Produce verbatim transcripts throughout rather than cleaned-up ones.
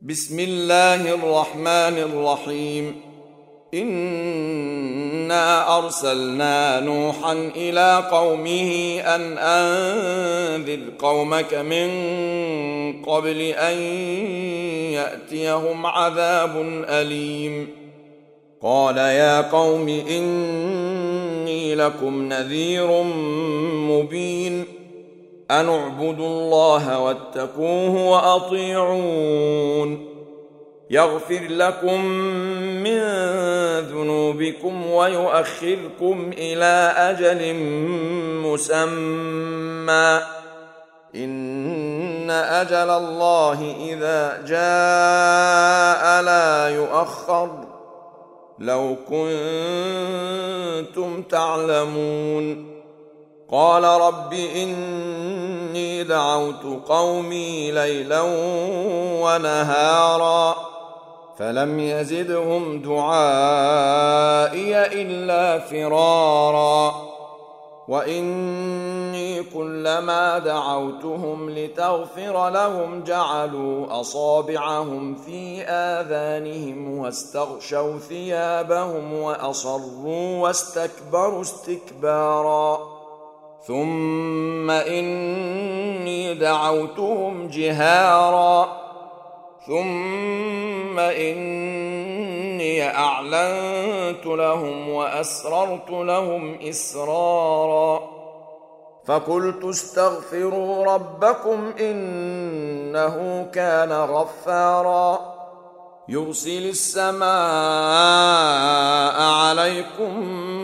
بسم الله الرحمن الرحيم. إنا أرسلنا نوحا إلى قومه أن أنذر قومك من قبل أن يأتيهم عذاب أليم. قال يا قوم إني لكم نذير مبين أن اعبدوا الله واتقوه وأطيعون يغفر لكم من ذنوبكم ويؤخركم إلى أجل مسمى إن أجل الله إذا جاء لا يؤخر لو كنتم تعلمون. قال رب إني دعوت قومي ليلا ونهارا فلم يزدهم دعائي إلا فرارا وإني كلما دعوتهم لتغفر لهم جعلوا أصابعهم في آذانهم واستغشوا ثيابهم وأصروا واستكبروا استكبارا ثم إني دعوتهم جهارا ثم إني أعلنت لهم وأسررت لهم إسرارا فقلت استغفروا ربكم إنه كان غفارا يرسل السماء عليكم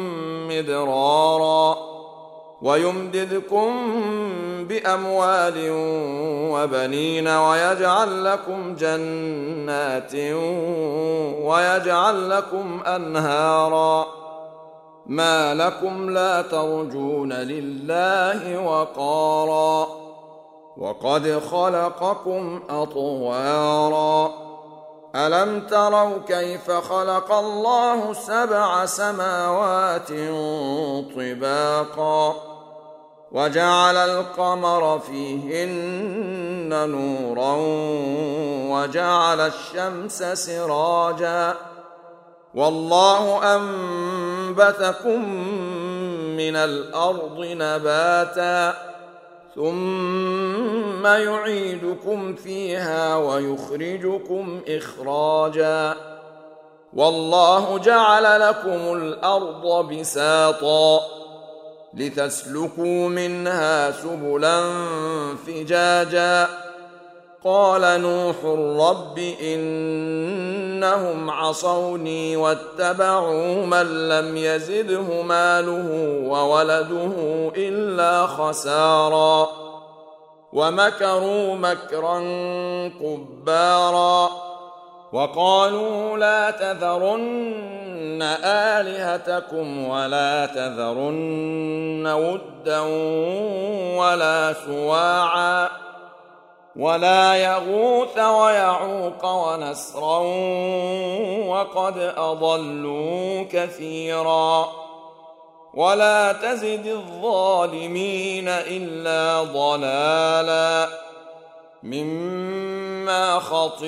مدرارا ويمددكم بأموال وبنين ويجعل لكم جنات ويجعل لكم أنهارا ما لكم لا ترجون لله وقارا وقد خلقكم أطوارا ألم تروا كيف خلق الله سبع سماوات طباقا وجعل القمر فيهن نورا وجعل الشمس سراجا والله أنبتكم من الأرض نباتا ثم يعيدكم فيها ويخرجكم إخراجا والله جعل لكم الأرض بساطا لتسلكوا منها سبلا فجاجا قال نوح رب إنهم عصوني واتبعوا من لم يزده ماله وولده إلا خسارا ومكروا مكرا كبارا وقالوا لا تذرن آلهتكم ولا تذرن ودا ولا سواعا ولا يغوث ويعوق ونسرا وقد أضلوا كثيرا ولا تزد الظالمين إلا ضلالا مما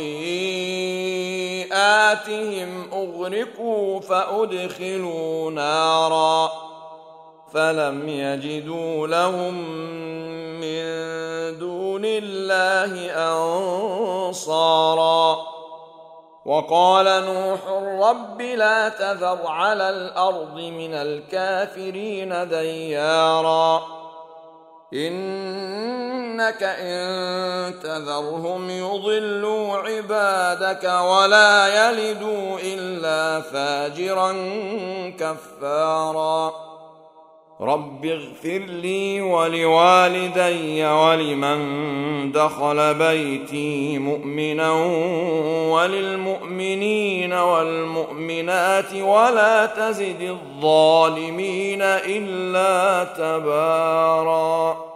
خطيئاتهم أغرقوا فأدخلوا نارا فلم يجدوا لهم من دون الله أنصارا وقال نوح رب لا تذر على الأرض من الكافرين ديارا إنك إن تذرهم يضلوا عبادك ولا يلدوا إلا فاجرا كفارا رب اغفر لي ولوالدي ولمن دخل بيتي مؤمنا وللمؤمنين والمؤمنات ولا تزد الظالمين إلا تبارا.